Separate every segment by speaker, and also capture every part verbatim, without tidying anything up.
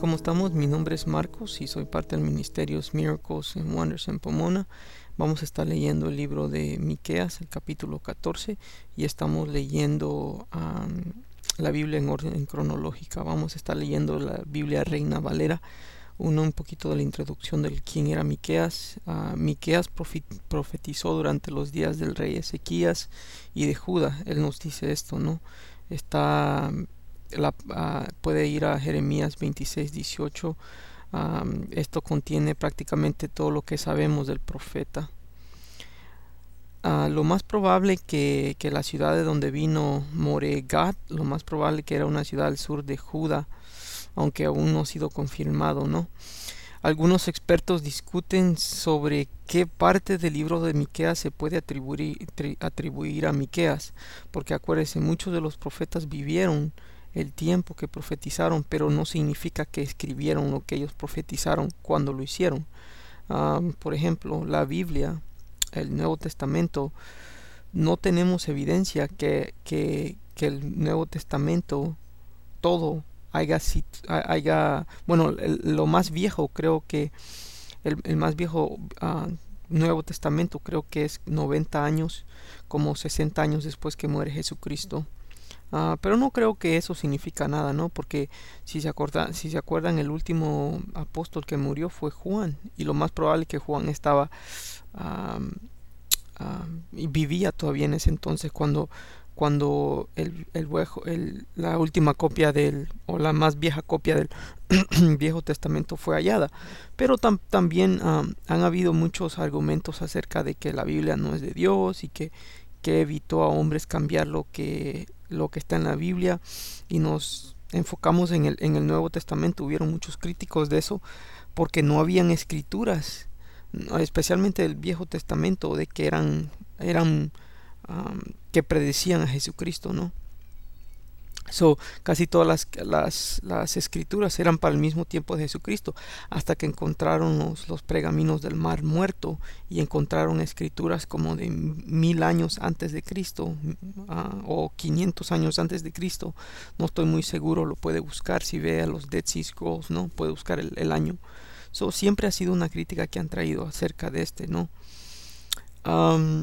Speaker 1: ¿cómo estamos? Mi nombre es Marcos y soy parte del ministerio Miracles and Wonders en Pomona. Vamos a estar leyendo el libro de Miqueas, el capítulo catorce, y estamos leyendo um, la Biblia en orden cronológica. Vamos a estar leyendo la Biblia Reina Valera, uno un poquito de la introducción de quién era Miqueas. Uh, Miqueas profetizó durante los días del rey Ezequías y de Judá. Él nos dice esto, ¿no? Está... La, uh, puede ir a Jeremías veintiséis dieciocho. Um, esto contiene prácticamente todo lo que sabemos del profeta. Uh, lo más probable que, que la ciudad de donde vino Moregat, lo más probable que era una ciudad al sur de Judá, aunque aún no ha sido confirmado, ¿no? Algunos expertos discuten sobre qué parte del libro de Miqueas se puede atribuir, atribuir a Miqueas, porque acuérdense, muchos de los profetas vivieron el tiempo que profetizaron, pero no significa que escribieron lo que ellos profetizaron cuando lo hicieron. Um, por ejemplo, la Biblia, el Nuevo Testamento, no tenemos evidencia que, que, que el Nuevo Testamento todo haya, haya bueno, el, lo más viejo, creo que el, el más viejo uh, Nuevo Testamento creo que es noventa años, como sesenta años después que muere Jesucristo. Uh, pero no creo que eso significa nada, ¿no? Porque si se, acorda, si se acuerdan, el último apóstol que murió fue Juan, y lo más probable es que Juan estaba um, um, y vivía todavía en ese entonces cuando cuando el, el, el, la última copia del, o la más vieja copia del Viejo Testamento fue hallada. Pero tam, también um, han habido muchos argumentos acerca de que la Biblia no es de Dios y que, que evitó a hombres cambiar lo que lo que está en la Biblia, y nos enfocamos en el, en el Nuevo Testamento. Hubieron muchos críticos de eso porque no habían escrituras, especialmente el Viejo Testamento, de que eran eran um, que predecían a Jesucristo, ¿no? So, casi todas las, las, las escrituras eran para el mismo tiempo de Jesucristo, hasta que encontraron los, los pergaminos del Mar Muerto y encontraron escrituras como de mil años antes de Cristo, uh, o quinientos años antes de Cristo. No estoy muy seguro, lo puede buscar si ve a los Dead Sea Scrolls, ¿no? Puede buscar el, el año. So, siempre ha sido una crítica que han traído acerca de este, ¿no? Um,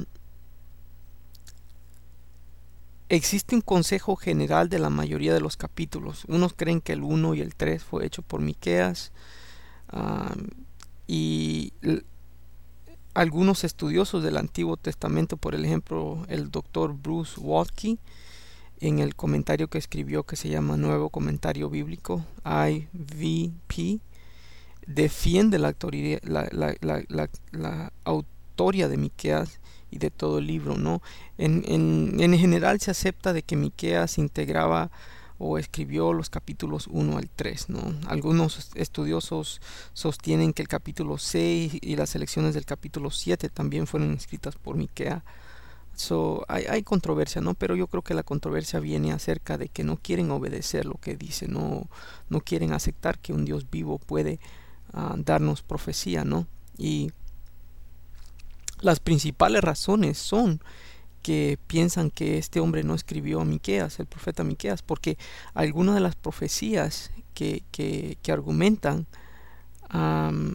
Speaker 1: Existe un consejo general de la mayoría de los capítulos. Unos creen que el uno y el tres fue hecho por Miqueas, um, y l- algunos estudiosos del Antiguo Testamento, por ejemplo el doctor Bruce Waltke, en el comentario que escribió, que se llama Nuevo Comentario Bíblico, I V P, defiende la autoría, la, la, la, la, la autoría de Miqueas y de todo el libro, ¿no? En, en, en general se acepta de que Miqueas integraba o escribió los capítulos uno al tres, ¿no? Algunos estudiosos sostienen que el capítulo seis y las selecciones del capítulo siete también fueron escritas por Miqueas. So, hay, hay controversia, ¿no? Pero yo creo que la controversia viene acerca de que no quieren obedecer lo que dice, no, no quieren aceptar que un Dios vivo puede uh, darnos profecía, ¿no? Y las principales razones son que piensan que este hombre no escribió a Miqueas, el profeta Miqueas, porque algunas de las profecías que, que, que argumentan um,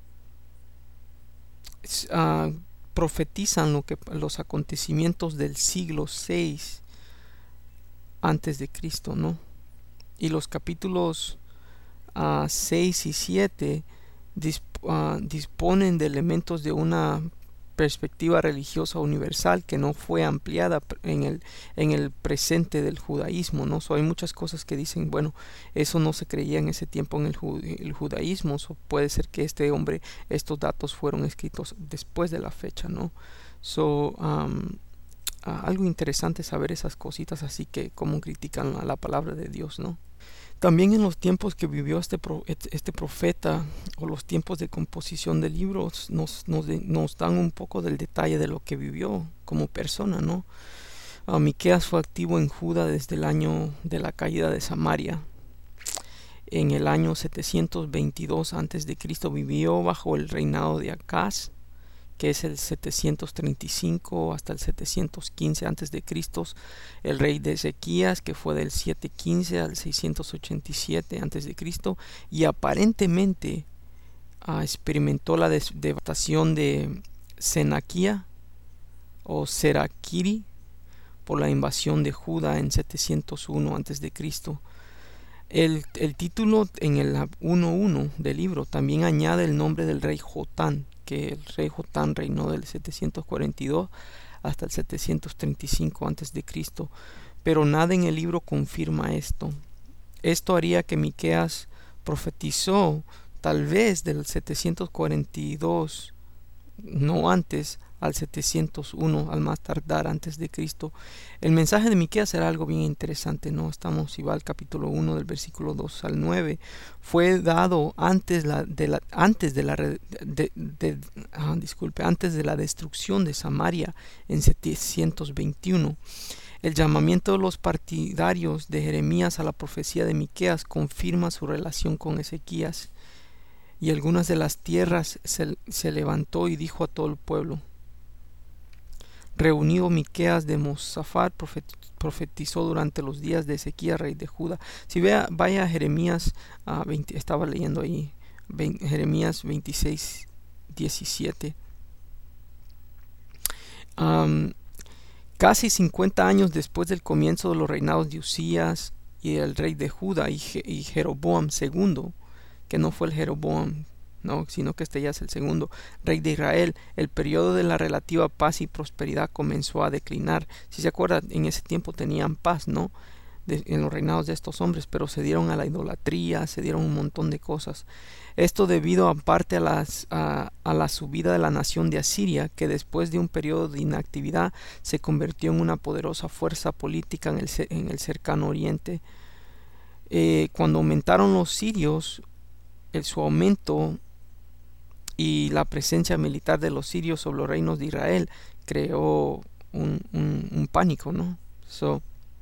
Speaker 1: uh, profetizan lo que, los acontecimientos del siglo seis antes de Cristo, ¿no? Y los capítulos uh, seis y siete disp, uh, disponen de elementos de una perspectiva religiosa universal que no fue ampliada en el, en el presente del judaísmo, ¿no? So, hay muchas cosas que dicen, bueno, eso no se creía en ese tiempo en el, el judaísmo, so, puede ser que este hombre, estos datos fueron escritos después de la fecha, ¿no? So, um, uh, algo interesante saber esas cositas, así que cómo critican a la palabra de Dios, ¿no? También en los tiempos que vivió este, pro, este profeta, o los tiempos de composición de libros, nos, nos, de, nos dan un poco del detalle de lo que vivió como persona, ¿no? Uh, Miqueas fue activo en Judá desde el año de la caída de Samaria. En el año setecientos veintidós antes de Cristo vivió bajo el reinado de Acaz, que es el setecientos treinta y cinco hasta el setecientos quince antes de Cristo, el rey de Ezequías, que fue del setecientos quince al seiscientos ochenta y siete antes de Cristo, y aparentemente uh, experimentó la devastación de Senaquía o Seraquiri por la invasión de Judá en setecientos uno antes de Cristo. El, el título en el uno punto uno del libro también añade el nombre del rey Jotán, que el rey Jotán reinó del setecientos cuarenta y dos hasta el setecientos treinta y cinco antes de Cristo, pero nada en el libro confirma esto. Esto haría que Miqueas profetizó tal vez del setecientos cuarenta y dos, no antes, al setecientos uno, al más tardar antes de Cristo. El mensaje de Miqueas era algo bien interesante, ¿no? Estamos igual al capítulo uno del versículo dos al nueve. Fue dado antes la, de la antes de la de, de, de, ah, disculpe, antes de la destrucción de Samaria en setecientos veintiuno. El llamamiento de los partidarios de Jeremías a la profecía de Miqueas confirma su relación con Ezequías. Y algunas de las tierras se, se levantó y dijo a todo el pueblo. Reunido Miqueas de Mosafat, profetizó durante los días de Ezequías, rey de Judá. Si vea, vaya a Jeremías, uh, veinte, estaba leyendo ahí, veinte, Jeremías veintiséis, diecisiete. Um, casi cincuenta años después del comienzo de los reinados de Usías y el rey de Judá y, Je y Jeroboam segundo, que no fue el Jeroboam, no, sino que este ya es el segundo rey de Israel, el periodo de la relativa paz y prosperidad comenzó a declinar. Si se acuerdan, en ese tiempo tenían paz, ¿no? De, en los reinados de estos hombres, pero se dieron a la idolatría, se dieron un montón de cosas. Esto debido aparte a, las, a, a la subida de la nación de Asiria, que después de un periodo de inactividad se convirtió en una poderosa fuerza política en el, en el cercano oriente. Eh, cuando aumentaron los sirios, el, su aumento y la presencia militar de los sirios sobre los reinos de Israel creó un, un, un pánico, ¿no? So,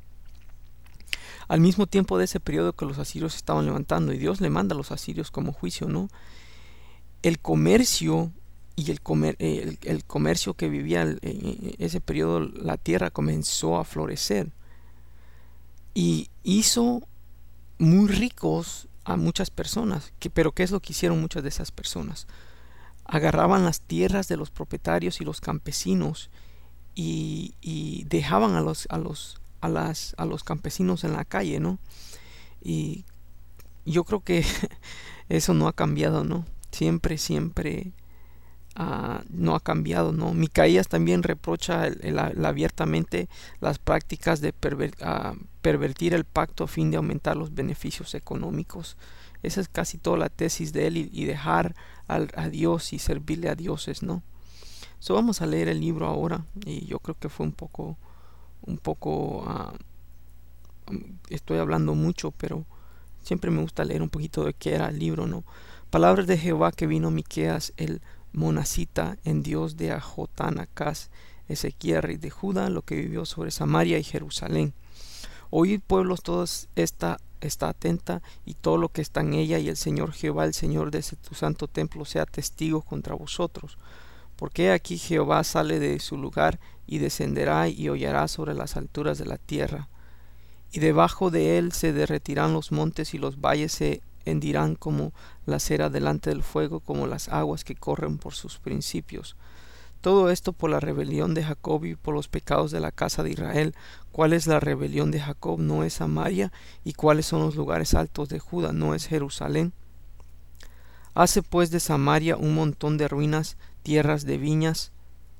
Speaker 1: al mismo tiempo de ese periodo que los asirios estaban levantando, y Dios le manda a los asirios como juicio, ¿no? El comercio y el, comer, el, el comercio que vivía en ese periodo, la tierra comenzó a florecer y hizo muy ricos a muchas personas. Que, pero ¿qué es lo que hicieron muchas de esas personas? Agarraban las tierras de los propietarios y los campesinos y, y dejaban a los a los a las a los campesinos en la calle, ¿no? Y yo creo que eso no ha cambiado, ¿no? Siempre siempre uh, no ha cambiado, ¿no? Micaías también reprocha el, el, el, abiertamente las prácticas de perver, uh, pervertir el pacto a fin de aumentar los beneficios económicos. Esa es casi toda la tesis de él, y, y dejar al, a Dios y servirle a dioses, ¿no? So, vamos a leer el libro ahora, y yo creo que fue un poco, un poco, uh, estoy hablando mucho, pero siempre me gusta leer un poquito de qué era el libro, ¿no? Palabras de Jehová que vino Miqueas el monacita en Dios de Ajotán, Acaz, Ezequías, rey de Judá, lo que vivió sobre Samaria y Jerusalén. Oíd, pueblos, todos esta está atenta, y todo lo que está en ella, y el Señor Jehová, el Señor de tu santo templo, sea testigo contra vosotros. Porque aquí Jehová sale de su lugar, y descenderá y hollará sobre las alturas de la tierra. Y debajo de él se derretirán los montes, y los valles se hendirán como la cera delante del fuego, como las aguas que corren por sus principios. Todo esto por la rebelión de Jacob y por los pecados de la casa de Israel. ¿Cuál es la rebelión de Jacob? ¿No es Samaria? ¿Y cuáles son los lugares altos de Judá? ¿No es Jerusalén? Hace pues de Samaria un montón de ruinas, tierras de viñas,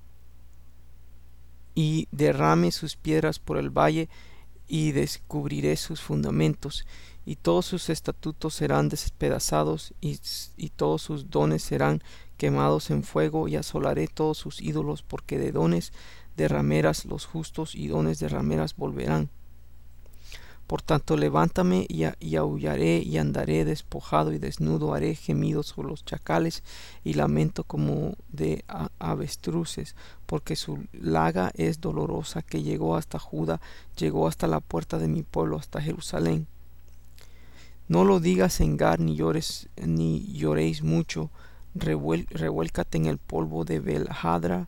Speaker 1: y derrame sus piedras por el valle, y descubriré sus fundamentos, y todos sus estatutos serán despedazados, y, y todos sus dones serán quemados en fuego, y asolaré todos sus ídolos, porque de dones de rameras los justos y dones de rameras volverán. Por tanto, levántame y, y aullaré, y andaré despojado y desnudo, haré gemidos sobre los chacales y lamento como de avestruces, porque su laga es dolorosa, que llegó hasta Judá, llegó hasta la puerta de mi pueblo, hasta Jerusalén. No lo digas en Gad, ni llores, ni lloréis mucho. revuel, revuélcate en el polvo de Bel-hadra.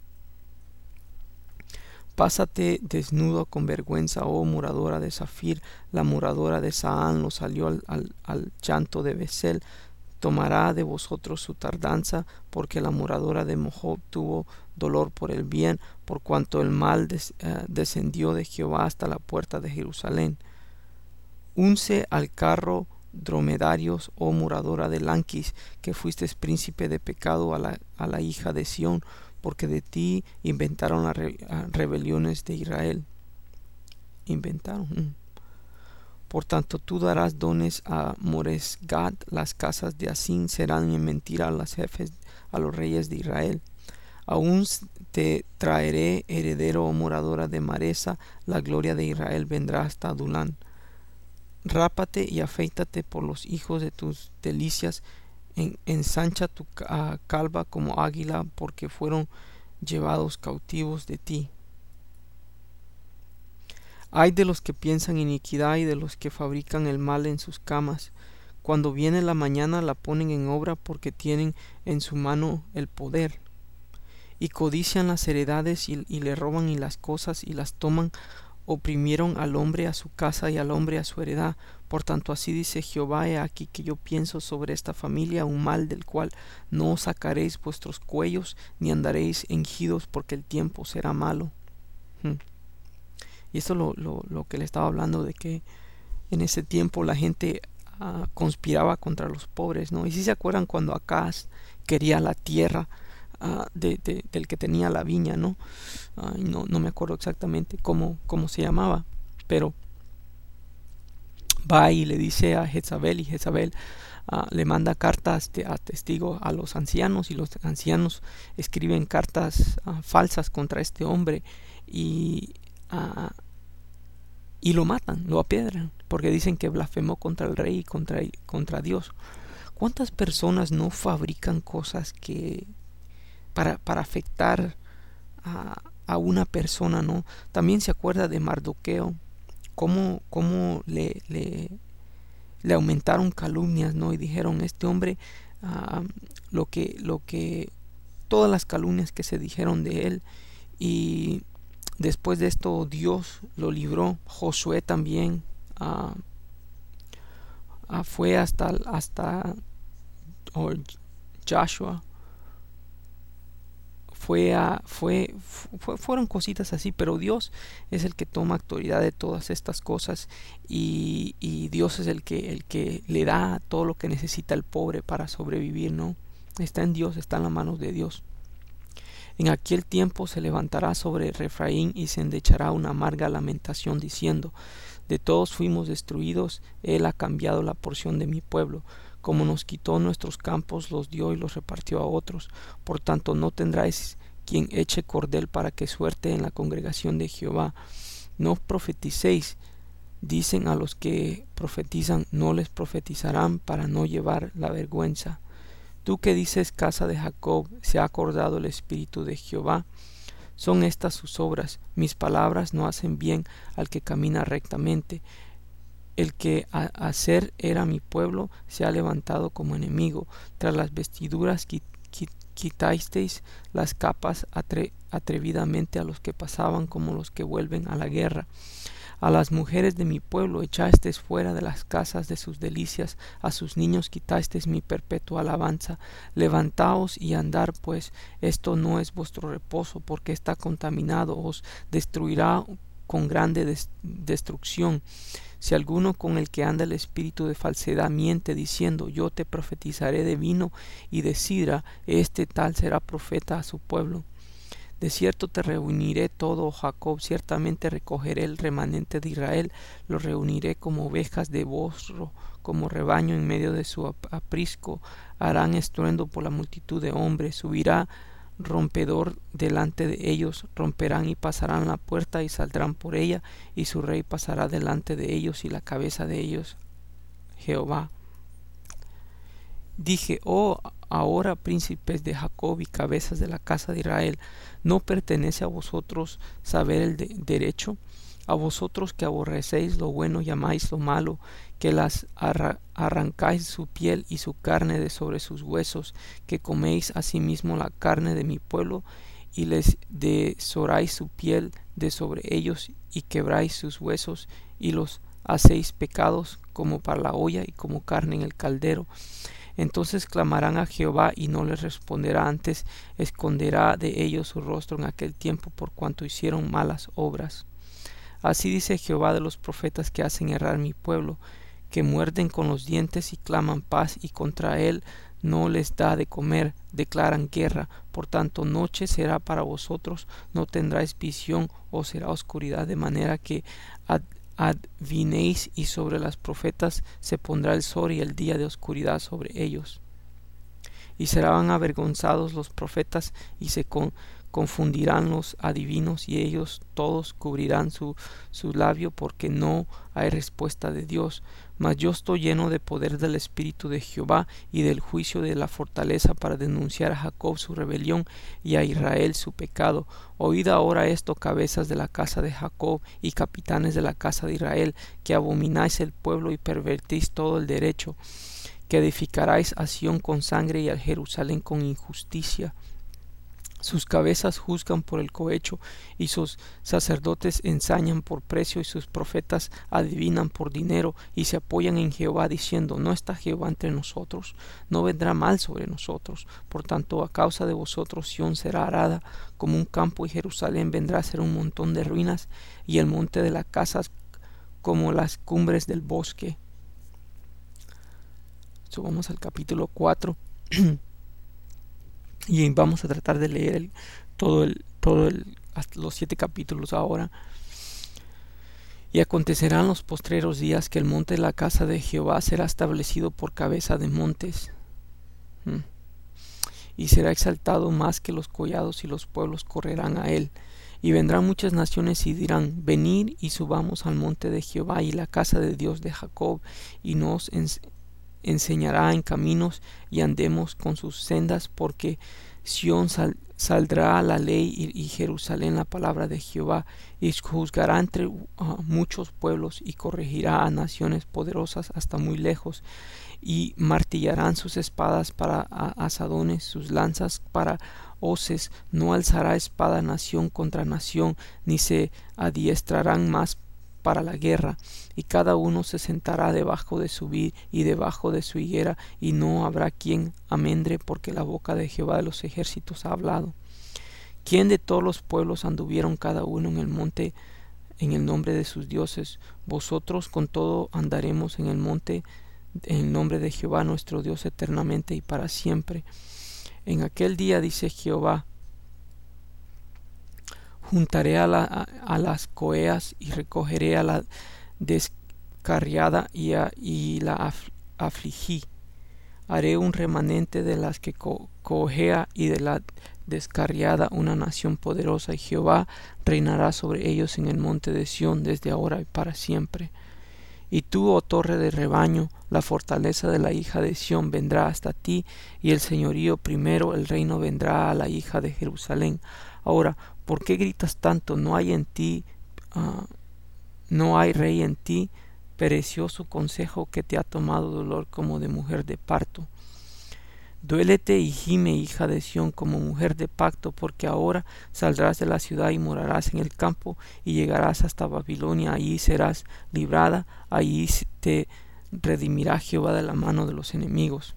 Speaker 1: Pásate desnudo con vergüenza, oh moradora de Zafir. La moradora de Saán lo salió al, al, al llanto de Besel. Tomará de vosotros su tardanza, porque la moradora de Mojob tuvo dolor por el bien, por cuanto el mal des, uh, descendió de Jehová hasta la puerta de Jerusalén. Unce al carro dromedarios, oh moradora de Lanquis, que fuiste príncipe de pecado a la, a la hija de Sión, porque de ti inventaron las re, uh, rebeliones de Israel. Inventaron. Mm. Por tanto, tú darás dones a Moresgat, las casas de Asín serán en mentira a los jefes, a los reyes de Israel. Aún te traeré heredero o moradora de Maresa, la gloria de Israel vendrá hasta Adulán. Rápate y afeítate por los hijos de tus delicias, en, ensancha tu uh, calva como águila, porque fueron llevados cautivos de ti. Ay de los que piensan iniquidad y de los que fabrican el mal en sus camas. Cuando viene la mañana la ponen en obra, porque tienen en su mano el poder. Y codician las heredades y, y le roban y las cosas y las toman. Oprimieron al hombre a su casa y al hombre a su heredad. Por tanto así dice Jehová: he aquí que yo pienso sobre esta familia un mal del cual no os sacaréis vuestros cuellos, ni andaréis henchidos, porque el tiempo será malo. Hmm. Y eso es lo, lo, lo que le estaba hablando, de que en ese tiempo la gente uh, conspiraba contra los pobres, ¿no? Y si se acuerdan cuando Acaz quería la tierra uh, de, de, del que tenía la viña, ¿no? Uh, no, no me acuerdo exactamente cómo, cómo se llamaba, pero va y le dice a Jezabel, y Jezabel uh, le manda cartas de, a testigo a los ancianos, y los ancianos escriben cartas uh, falsas contra este hombre, y Uh, y lo matan, lo apiedran, porque dicen que blasfemó contra el rey y contra, contra Dios. ¿Cuántas personas no fabrican cosas que para, para afectar a, a una persona, ¿no? También se acuerda de Mardoqueo, cómo, cómo le, le, le aumentaron calumnias, ¿no? Y dijeron, este hombre, uh, lo que, lo que, todas las calumnias que se dijeron de él. Y después de esto Dios lo libró. Josué también uh, uh, fue hasta hasta o Joshua fue a fue, fue fueron cositas así, pero Dios es el que toma autoridad de todas estas cosas, y, y Dios es el que el que le da todo lo que necesita el pobre para sobrevivir, ¿no? Está en Dios, está en las manos de Dios. En aquel tiempo se levantará sobre Refraín y se endechará una amarga lamentación, diciendo: de todos fuimos destruidos, él ha cambiado la porción de mi pueblo. Como nos quitó nuestros campos, los dio y los repartió a otros. Por tanto no tendráis quien eche cordel para que suerte en la congregación de Jehová. No profeticéis, dicen a los que profetizan, no les profetizarán para no llevar la vergüenza. Tú que dices, casa de Jacob, se ha acordado el espíritu de Jehová. Son estas sus obras, mis palabras no hacen bien al que camina rectamente. El que a hacer era mi pueblo se ha levantado como enemigo. Tras las vestiduras quit, quit, quitasteis las capas atre, atrevidamente a los que pasaban como los que vuelven a la guerra. A las mujeres de mi pueblo echasteis fuera de las casas de sus delicias, a sus niños quitasteis mi perpetua alabanza. Levantaos y andar, pues esto no es vuestro reposo, porque está contaminado, os destruirá con grande des destrucción. Si alguno con el que anda el espíritu de falsedad miente, diciendo, yo te profetizaré de vino y de sidra, este tal será profeta a su pueblo. De cierto te reuniré todo, oh Jacob, ciertamente recogeré el remanente de Israel, lo reuniré como ovejas de bosro, como rebaño en medio de su aprisco. Harán estruendo por la multitud de hombres, subirá rompedor delante de ellos, romperán y pasarán la puerta y saldrán por ella, y su rey pasará delante de ellos, y la cabeza de ellos Jehová. Dije, oh, ahora príncipes de Jacob y cabezas de la casa de Israel, ¿no pertenece a vosotros saber el de derecho? A vosotros que aborrecéis lo bueno y amáis lo malo, que las arra arrancáis su piel y su carne de sobre sus huesos, que coméis asimismo la carne de mi pueblo, y les desoráis su piel de sobre ellos, y quebráis sus huesos, y los hacéis pecados como para la olla y como carne en el caldero. Entonces clamarán a Jehová y no les responderá, antes esconderá de ellos su rostro en aquel tiempo por cuanto hicieron malas obras. Así dice Jehová de los profetas que hacen errar mi pueblo, que muerden con los dientes y claman paz, y contra él no les da de comer, declaran guerra. Por tanto, noche será para vosotros, no tendráis visión, o será oscuridad, de manera que ad adivinéis, y sobre las profetas se pondrá el sol y el día de oscuridad sobre ellos. Y serán avergonzados los profetas, y se con confundirán los adivinos, y ellos todos cubrirán su, su labio, porque no hay respuesta de Dios. Mas yo estoy lleno de poder del Espíritu de Jehová y del juicio de la fortaleza, para denunciar a Jacob su rebelión y a Israel su pecado. Oíd ahora esto, cabezas de la casa de Jacob y capitanes de la casa de Israel, que abomináis el pueblo y pervertís todo el derecho, que edificaráis a Sión con sangre y a Jerusalén con injusticia. Sus cabezas juzgan por el cohecho, y sus sacerdotes ensañan por precio, y sus profetas adivinan por dinero, y se apoyan en Jehová, diciendo: ¿no está Jehová entre nosotros? ¿No vendrá mal sobre nosotros? Por tanto, a causa de vosotros Sión será arada como un campo, y Jerusalén vendrá a ser un montón de ruinas, y el monte de las casas como las cumbres del bosque. So, vamos al capítulo cuatro. Y vamos a tratar de leer el, todo el, todo el, hasta los siete capítulos ahora. Y acontecerá en los postreros días que el monte de la casa de Jehová será establecido por cabeza de montes, ¿Mm? y será exaltado más que los collados, y los pueblos correrán a él. Y vendrán muchas naciones y dirán: venid y subamos al monte de Jehová y la casa de Dios de Jacob, y nos ens enseñará en caminos, y andemos con sus sendas, porque Sión sal saldrá la ley, y, y Jerusalén la palabra de Jehová, y juzgará entre uh, muchos pueblos, y corregirá a naciones poderosas hasta muy lejos, y martillarán sus espadas para asadones, sus lanzas para hoces. No alzará espada nación contra nación, ni se adiestrarán más para la guerra, y cada uno se sentará debajo de su vid y debajo de su higuera, y no habrá quien amendre, porque la boca de Jehová de los ejércitos ha hablado. ¿Quién de todos los pueblos anduvieron cada uno en el monte en el nombre de sus dioses? Vosotros con todo andaremos en el monte en el nombre de Jehová nuestro Dios eternamente y para siempre. En aquel día, dice Jehová, juntaré a, la, a, a las coeas, y recogeré a la descarriada, y, a, y la af, afligí. Haré un remanente de las que co cojea, y de la descarriada una nación poderosa, y Jehová reinará sobre ellos en el monte de Sión desde ahora y para siempre. Y tú, oh torre de rebaño, la fortaleza de la hija de Sión vendrá hasta ti, y el señorío primero, el reino vendrá a la hija de Jerusalén. Ahora, ¿por qué gritas tanto? No hay en ti, uh, no hay rey en ti. Pereció su consejo, que te ha tomado dolor como de mujer de parto. Duélete y gime, hija de Sión, como mujer de pacto, porque ahora saldrás de la ciudad y morarás en el campo, y llegarás hasta Babilonia. Allí serás librada, allí te redimirá Jehová de la mano de los enemigos.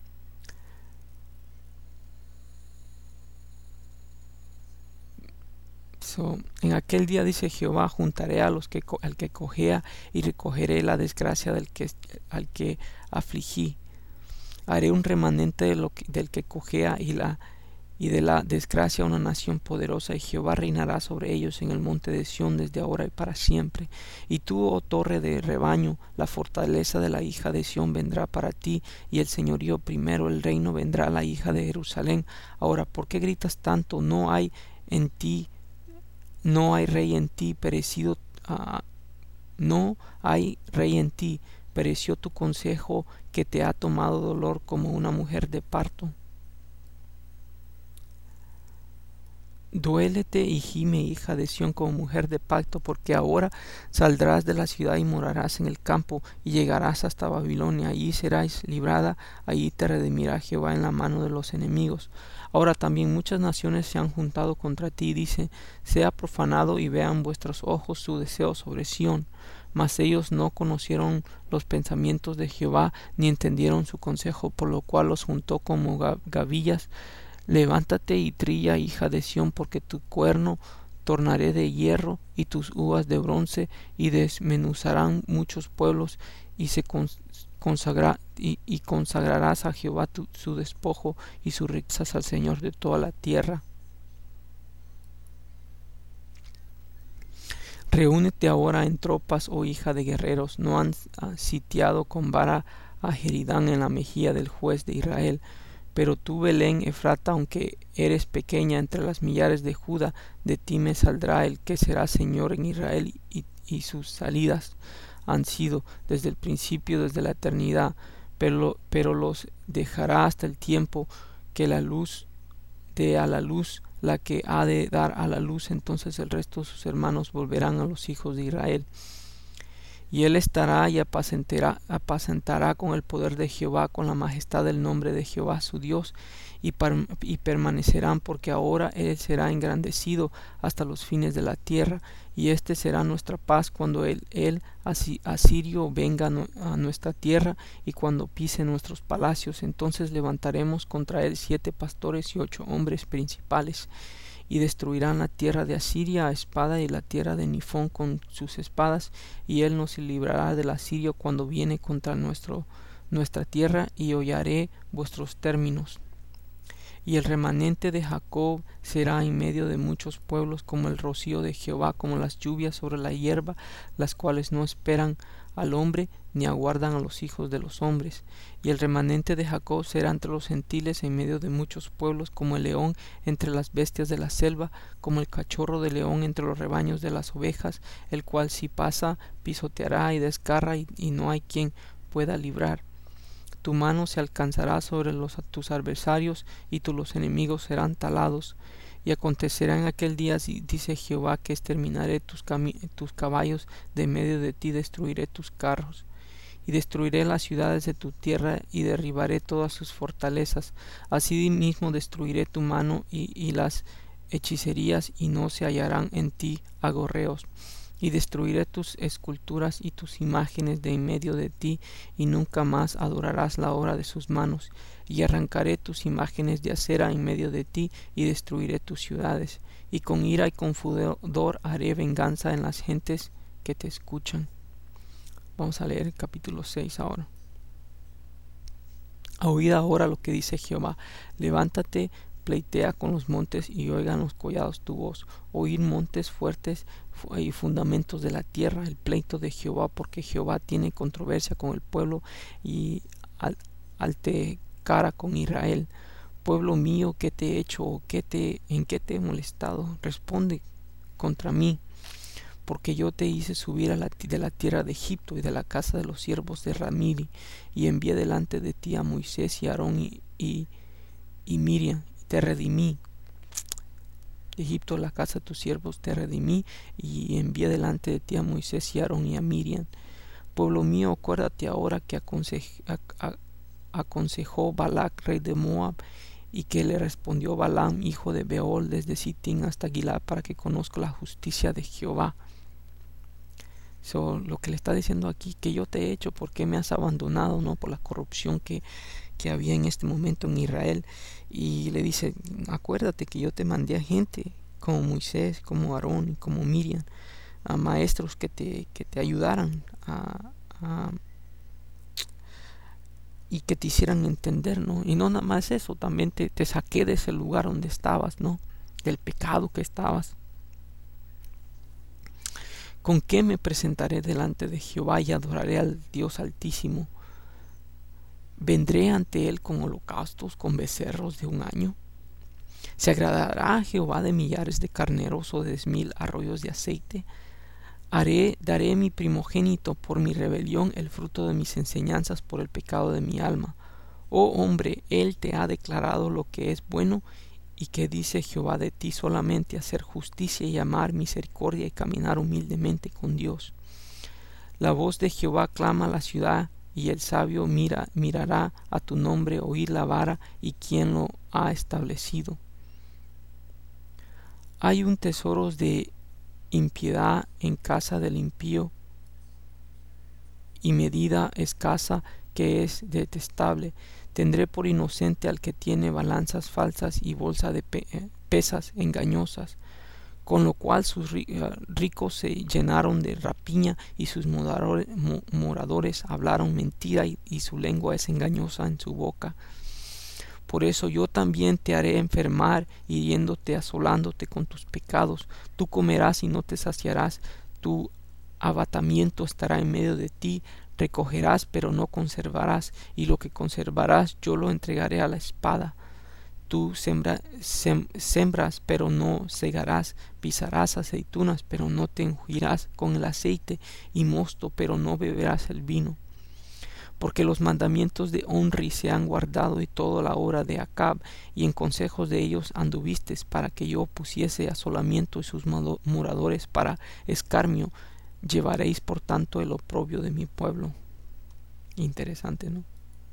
Speaker 1: So, en aquel día, dice Jehová, juntaré a los que al que cojea, y recogeré la desgracia del que al que afligí. Haré un remanente de lo que, del que cojea, y la y de la desgracia una nación poderosa, y Jehová reinará sobre ellos en el monte de Sión desde ahora y para siempre. Y tú, oh torre de rebaño, la fortaleza de la hija de Sión vendrá para ti, y el señorío primero, el reino vendrá a la hija de Jerusalén. Ahora, ¿por qué gritas tanto? No hay en ti No hay rey en ti, perecido, uh, no hay rey en ti, pereció tu consejo, que te ha tomado dolor como una mujer de parto. Duélete y gime, hija de Sión, como mujer de pacto, porque ahora saldrás de la ciudad y morarás en el campo, y llegarás hasta Babilonia. Allí serás librada, allí te redimirá Jehová en la mano de los enemigos. Ahora también muchas naciones se han juntado contra ti, y dice, sea profanado y vean vuestros ojos su deseo sobre Sión. Mas ellos no conocieron los pensamientos de Jehová, ni entendieron su consejo, por lo cual los juntó como gavillas. Levántate y trilla, hija de Sión, porque tu cuerno tornaré de hierro y tus uvas de bronce, y desmenuzarán muchos pueblos, y se consagra, y, y consagrarás a Jehová tu, su despojo, y sus riquezas al Señor de toda la tierra. Reúnete ahora en tropas, oh hija de guerreros. No han sitiado con vara a Jeridán en la mejilla del juez de Israel. Pero tú, Belén Efrata, aunque eres pequeña entre las millares de Judá, de ti me saldrá el que será Señor en Israel, y, y sus salidas han sido desde el principio, desde la eternidad, pero, pero los dejará hasta el tiempo que la luz dé a la luz la que ha de dar a la luz. Entonces el resto de sus hermanos volverán a los hijos de Israel. Y él estará y apacentará, apacentará con el poder de Jehová, con la majestad del nombre de Jehová su Dios, y, par, y permanecerán, porque ahora él será engrandecido hasta los fines de la tierra. Y este será nuestra paz cuando el, el asirio venga a nuestra tierra, y cuando pise nuestros palacios. Entonces levantaremos contra él siete pastores y ocho hombres principales, y destruirán la tierra de Asiria a espada, y la tierra de Nifón con sus espadas, y él nos librará del asirio cuando viene contra nuestro, nuestra tierra, y hollaré vuestros términos. Y el remanente de Jacob será en medio de muchos pueblos, como el rocío de Jehová, como las lluvias sobre la hierba, las cuales no esperan al hombre, ni aguardan a los hijos de los hombres. Y el remanente de Jacob será entre los gentiles en medio de muchos pueblos, como el león entre las bestias de la selva, como el cachorro de león entre los rebaños de las ovejas, el cual si pasa pisoteará y desgarra, y, y no hay quien pueda librar. Tu mano se alcanzará sobre los, tus adversarios, y tus los enemigos serán talados. Y acontecerá en aquel día, dice Jehová, que exterminaré tus, tus caballos de medio de ti, destruiré tus carros, y destruiré las ciudades de tu tierra, y derribaré todas sus fortalezas. Así mismo destruiré tu mano y, y las hechicerías, y no se hallarán en ti agorreos. Y destruiré tus esculturas y tus imágenes de en medio de ti, y nunca más adorarás la obra de sus manos. Y arrancaré tus imágenes de acera en medio de ti, y destruiré tus ciudades. Y con ira y con furor haré venganza en las gentes que te escuchan. Vamos a leer el capítulo seis ahora. Oíd ahora lo que dice Jehová. Levántate, pleitea con los montes, y oigan los collados tu voz. Oíd montes fuertes y fundamentos de la tierra, el pleito de Jehová, porque Jehová tiene controversia con el pueblo, y al, altercara con Israel. Pueblo mío, ¿qué te he hecho? ¿O qué te, en qué te he molestado? Responde contra mí. Porque yo te hice subir a la, de la tierra de Egipto, y de la casa de los siervos de Ramili, y envié delante de ti a Moisés y Aarón y, y, y Miriam. Te redimí de Egipto, la casa de tus siervos, te redimí, y envié delante de ti a Moisés y a Aarón y a Miriam. Pueblo mío, acuérdate ahora que aconsej, a, a, aconsejó Balac, rey de Moab, y que le respondió Balaam, hijo de Beol, desde Sitín hasta Gilad, para que conozca la justicia de Jehová. So, lo que le está diciendo aquí, que yo te he hecho, ¿por qué me has abandonado? No, por la corrupción que, que había en este momento en Israel. Y le dice, acuérdate que yo te mandé a gente como Moisés, como Aarón y como Miriam, a maestros que te, que te ayudaran a, a, y que te hicieran entender, ¿no? Y no nada más eso, también te, te saqué de ese lugar donde estabas, ¿no? Del pecado que estabas. ¿Con qué me presentaré delante de Jehová y adoraré al Dios Altísimo? ¿Vendré ante él con holocaustos, con becerros de un año? ¿Se agradará a Jehová de millares de carneros o de mil arroyos de aceite? Haré, daré mi primogénito por mi rebelión, el fruto de mis enseñanzas por el pecado de mi alma. Oh hombre, él te ha declarado lo que es bueno, ¿Y qué dice Jehová de ti? Solamente hacer justicia y amar misericordia y caminar humildemente con Dios. La voz de Jehová clama a la ciudad, y el sabio mira, mirará a tu nombre, oír la vara y quién lo ha establecido. Hay un tesoro de impiedad en casa del impío, y medida escasa que es detestable. Tendré por inocente al que tiene balanzas falsas y bolsa de pe pesas engañosas, con lo cual sus ricos se llenaron de rapiña y sus moradores, moradores hablaron mentira y, y su lengua es engañosa en su boca. Por eso yo también te haré enfermar, hiriéndote, asolándote con tus pecados. Tú comerás y no te saciarás, tu abatamiento estará en medio de ti, recogerás pero no conservarás, y lo que conservarás yo lo entregaré a la espada. Tú sembra, sem, sembras pero no segarás, pisarás aceitunas pero no te ungirás con el aceite, y mosto pero no beberás el vino. Porque los mandamientos de Omri se han guardado y toda la obra de Acab, y en consejos de ellos anduvistes para que yo pusiese asolamiento y sus moradores para escarnio. Llevaréis por tanto el oprobio de mi pueblo. Interesante, ¿no?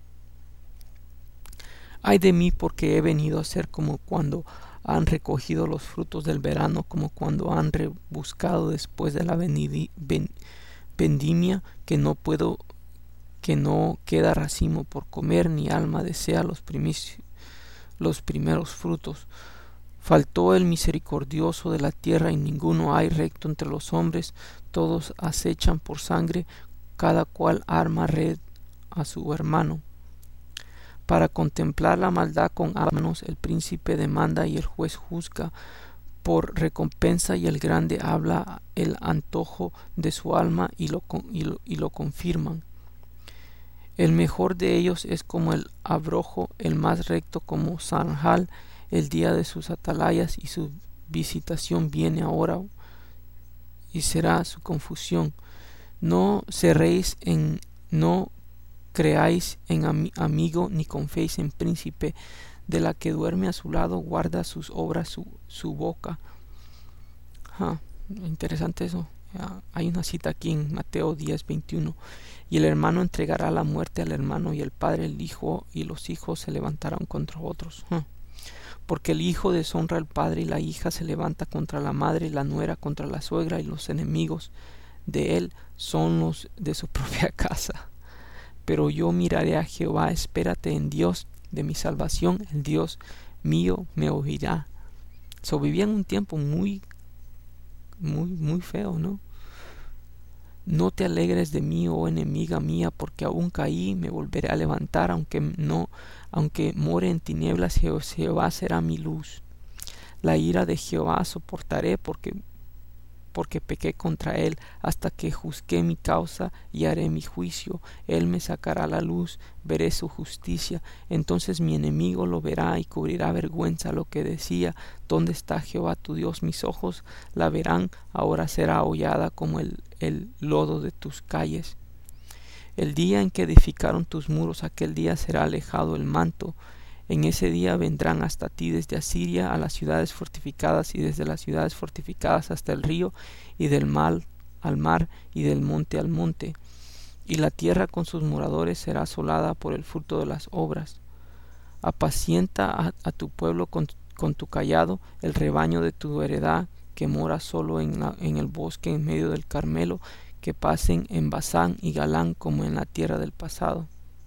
Speaker 1: Ay de mí, porque he venido a ser como cuando han recogido los frutos del verano, como cuando han rebuscado después de la vendimia, que no puedo que no queda racimo por comer, ni alma desea los, los primeros frutos. Faltó el misericordioso de la tierra, y ninguno hay recto entre los hombres. Todos acechan por sangre, cada cual arma red a su hermano. Para contemplar la maldad con manos, el príncipe demanda y el juez juzga. Por recompensa y el grande habla el antojo de su alma, y lo, y lo, y lo confirman. El mejor de ellos es como el abrojo, el más recto como zanjal. El día de sus atalayas y su visitación viene ahora, y será su confusión. No cerréis en, no creáis en am amigo, ni confiéis en príncipe. De la que duerme a su lado, guarda sus obras su, su boca. Ah, interesante eso. Ah, hay una cita aquí en Mateo diez veintiuno. Y el hermano entregará la muerte al hermano, y el padre el hijo, y los hijos se levantarán contra otros. Ah. Porque el hijo deshonra al padre, y la hija se levanta contra la madre, y la nuera contra la suegra, y los enemigos de él son los de su propia casa. Pero yo miraré a Jehová, espérate en Dios de mi salvación, el Dios mío me oirá. So, vivían un tiempo muy, muy, muy feo, ¿no? No te alegres de mí, oh enemiga mía, porque aún caí, me volveré a levantar, aunque no, aunque more en tinieblas, Jehová será mi luz. La ira de Jehová soportaré, porque porque pequé contra él, hasta que juzgué mi causa y haré mi juicio. Él me sacará la luz, veré su justicia. Entonces mi enemigo lo verá y cubrirá vergüenza lo que decía: ¿dónde está Jehová tu Dios? Mis ojos la verán, ahora será hollada como el, el lodo de tus calles. El día en que edificaron tus muros, aquel día será alejado el manto. En ese día vendrán hasta ti desde Asiria a las ciudades fortificadas, y desde las ciudades fortificadas hasta el río, y del mar al mar, y del monte al monte. Y la tierra con sus moradores será asolada por el fruto de las obras. Apacienta a, a tu pueblo con, con tu cayado, el rebaño de tu heredad, que mora solo en, la, en el bosque en medio del Carmelo, que pasen en Basán y Galán como en la tierra del pasado.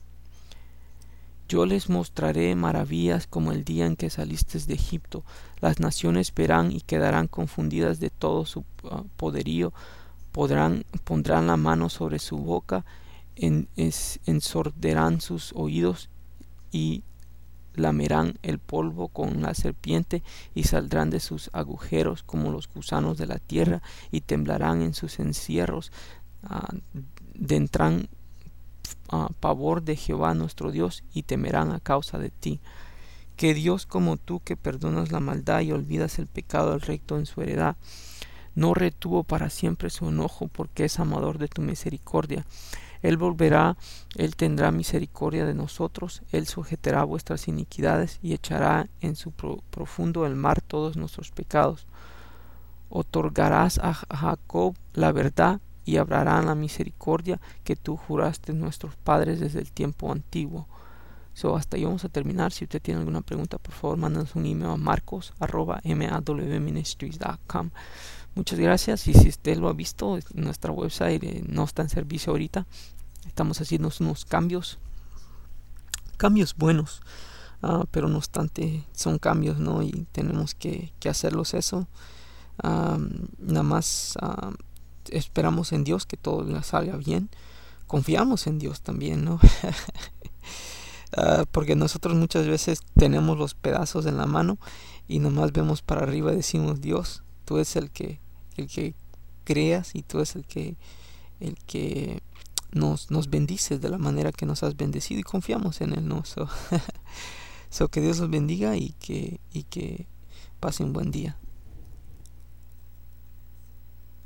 Speaker 1: Yo les mostraré maravillas como el día en que saliste de Egipto. Las naciones verán y quedarán confundidas de todo su uh, poderío. Podrán, pondrán la mano sobre su boca, en, es, ensorderán sus oídos y lamerán el polvo con la serpiente, y saldrán de sus agujeros como los gusanos de la tierra, y temblarán en sus encierros. Uh, Dentran Uh, pavor de Jehová nuestro Dios, y temerán a causa de ti. Que Dios como tú, que perdonas la maldad y olvidas el pecado del recto en su heredad, no retuvo para siempre su enojo, porque es amador de tu misericordia. Él volverá, Él tendrá misericordia de nosotros, Él sujetará vuestras iniquidades y echará en su pro profundo el mar todos nuestros pecados. Otorgarás a Jacob la verdad y hablarán la misericordia que tú juraste a nuestros padres desde el tiempo antiguo. So, hasta ahí vamos a terminar. Si usted tiene alguna pregunta, por favor, mándanos un email a marcos arroba mawministries punto com. Muchas gracias. Y si usted lo ha visto, nuestra website eh, no está en servicio ahorita. Estamos haciendo unos cambios, cambios buenos, uh, pero no obstante son cambios, ¿no? Y tenemos que, que hacerlos eso. Um, nada más um, esperamos en Dios que todo salga bien. Confiamos en Dios también, ¿no? Uh, porque nosotros muchas veces tenemos los pedazos en la mano y nomás vemos para arriba y decimos: Dios, tú eres el que el que creas y tú eres el que el que nos, nos bendices de la manera que nos has bendecido, y confiamos en él, ¿no? So, so que Dios los bendiga y que, y que pasen un buen día.